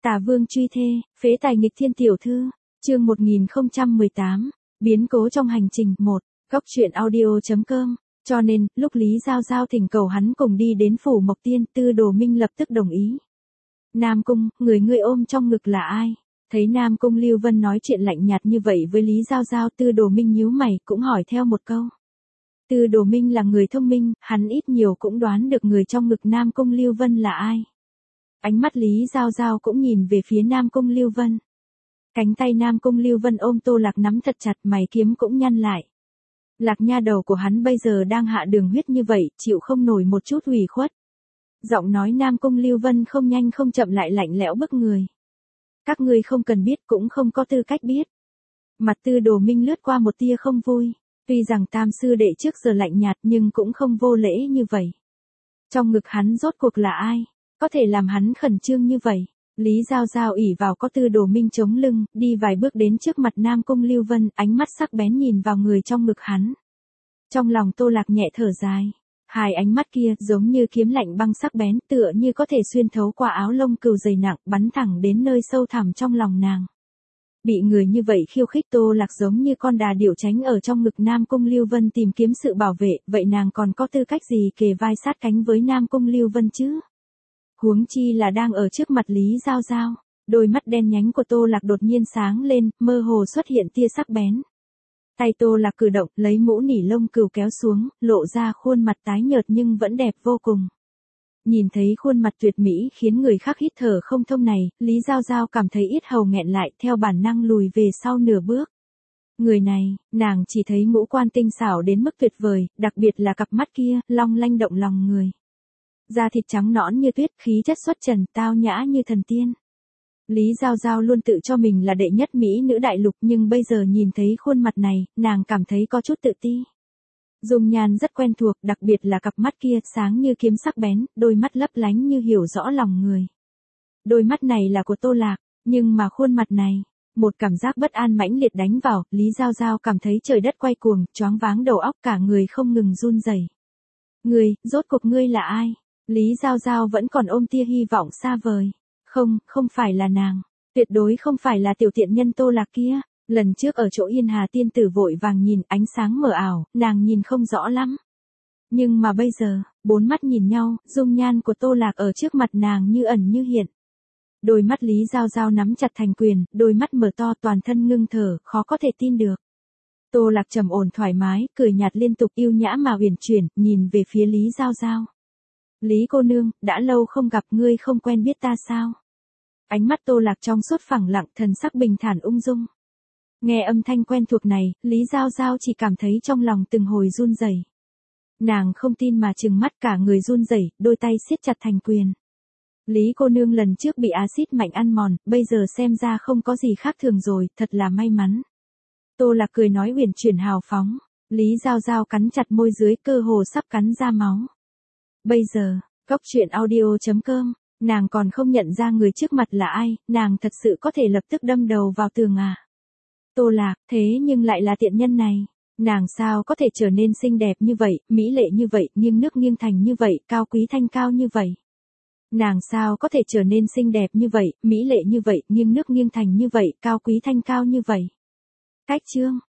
Tả Vương truy thê, phế tài nghịch thiên tiểu thư, chương 1018, biến cố trong hành trình 1, góc truyện audio.com. Cho nên, lúc Lý Giao Giao thỉnh cầu hắn cùng đi đến phủ Mộc Tiên, Tư Đồ Minh lập tức đồng ý. Nam Cung, người ngươi ôm trong ngực là ai? Thấy Nam Cung Lưu Vân nói chuyện lạnh nhạt như vậy với Lý Giao Giao, Tư Đồ Minh nhíu mày cũng hỏi theo một câu. Tư Đồ Minh là người thông minh, hắn ít nhiều cũng đoán được người trong ngực Nam Cung Lưu Vân là ai. Ánh mắt Lý Giao Giao cũng nhìn về phía Nam Cung Lưu Vân. Cánh tay Nam Cung Lưu Vân ôm Tô Lạc nắm thật chặt, mày kiếm cũng nhăn lại. Lạc nha đầu của hắn bây giờ đang hạ đường huyết như vậy, chịu không nổi một chút ủy khuất. Giọng nói Nam Cung Lưu Vân không nhanh không chậm lại lạnh lẽo bức người. Các ngươi không cần biết, cũng không có tư cách biết. Mặt Tư Đồ Minh lướt qua một tia không vui. Tuy rằng tam sư đệ trước giờ lạnh nhạt nhưng cũng không vô lễ như vậy. Trong ngực hắn rốt cuộc là ai? Có thể làm hắn khẩn trương như vậy. Lý Giao Giao ỉ vào có Tư Đồ Minh chống lưng, đi vài bước đến trước mặt Nam Cung Lưu Vân, ánh mắt sắc bén nhìn vào người trong ngực hắn. Trong lòng Tô Lạc nhẹ thở dài. Hai ánh mắt kia giống như kiếm lạnh băng sắc bén, tựa như có thể xuyên thấu qua áo lông cừu dày nặng, bắn thẳng đến nơi sâu thẳm trong lòng nàng. Bị người như vậy khiêu khích, Tô Lạc giống như con đà điểu tránh ở trong ngực Nam Cung Lưu Vân tìm kiếm sự bảo vệ, vậy nàng còn có tư cách gì kề vai sát cánh với Nam Cung Lưu Vân chứ? Huống chi là đang ở trước mặt Lý Giao Giao. Đôi mắt đen nhánh của Tô Lạc đột nhiên sáng lên, mơ hồ xuất hiện tia sắc bén. Tay Tô Lạc cử động, lấy mũ nỉ lông cừu kéo xuống, lộ ra khuôn mặt tái nhợt nhưng vẫn đẹp vô cùng. Nhìn thấy khuôn mặt tuyệt mỹ khiến người khác hít thở không thông này, Lý Giao Giao cảm thấy yết hầu nghẹn lại, theo bản năng lùi về sau nửa bước. Người này, nàng chỉ thấy ngũ quan tinh xảo đến mức tuyệt vời, đặc biệt là cặp mắt kia, long lanh động lòng người. Da thịt trắng nõn như tuyết, khí chất xuất trần, tao nhã như thần tiên. Lý Giao Giao luôn tự cho mình là đệ nhất mỹ nữ đại lục, nhưng bây giờ nhìn thấy khuôn mặt này, nàng cảm thấy có chút tự ti. Dung nhan rất quen thuộc, đặc biệt là cặp mắt kia, sáng như kiếm sắc bén, đôi mắt lấp lánh như hiểu rõ lòng người. Đôi mắt này là của Tô Lạc, nhưng mà khuôn mặt này, một cảm giác bất an mãnh liệt đánh vào, Lý Giao Giao cảm thấy trời đất quay cuồng, choáng váng đầu óc, cả người không ngừng run rẩy. Ngươi, rốt cuộc ngươi là ai? Lý Giao Giao vẫn còn ôm tia hy vọng xa vời. Không phải là nàng. Tuyệt đối không phải là tiểu tiện nhân Tô Lạc kia. Lần trước ở chỗ Yên Hà tiên tử vội vàng nhìn, ánh sáng mờ ảo, nàng nhìn không rõ lắm. Nhưng mà bây giờ, bốn mắt nhìn nhau, dung nhan của Tô Lạc ở trước mặt nàng như ẩn như hiện. Đôi mắt Lý Giao Giao nắm chặt thành quyền, đôi mắt mở to, toàn thân ngưng thở, khó có thể tin được. Tô Lạc trầm ổn thoải mái, cười nhạt liên tục, yêu nhã mà uyển chuyển, nhìn về phía Lý Giao Giao. Lý cô nương, đã lâu không gặp, ngươi không quen biết ta sao? Ánh mắt Tô Lạc trong suốt phẳng lặng, thần sắc bình thản ung dung. Nghe âm thanh quen thuộc này, Lý Giao Giao chỉ cảm thấy trong lòng từng hồi run rẩy. Nàng không tin mà trừng mắt, cả người run rẩy, đôi tay siết chặt thành quyền. Lý cô nương lần trước bị axit mạnh ăn mòn, bây giờ xem ra không có gì khác thường rồi, thật là may mắn. Tô Lạc cười nói uyển chuyển hào phóng. Lý Giao Giao cắn chặt môi dưới, cơ hồ sắp cắn ra máu. Bây giờ, góc truyện audio.com, nàng còn không nhận ra người trước mặt là ai, nàng thật sự có thể lập tức đâm đầu vào tường à. Tô Lạc, thế nhưng lại là tiện nhân này. Nàng sao có thể trở nên xinh đẹp như vậy, mỹ lệ như vậy, nghiêng nước nghiêng thành như vậy, cao quý thanh cao như vậy. Nàng sao có thể trở nên xinh đẹp như vậy, mỹ lệ như vậy, nghiêng nước nghiêng thành như vậy, cao quý thanh cao như vậy. Cách chương.